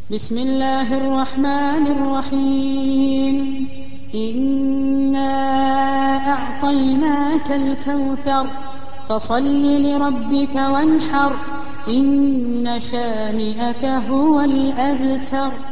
بسم الله الرحمن الرحيم إنا أعطيناك الكوثر فصل لربك وانحر إن شانئك هو الأبتر.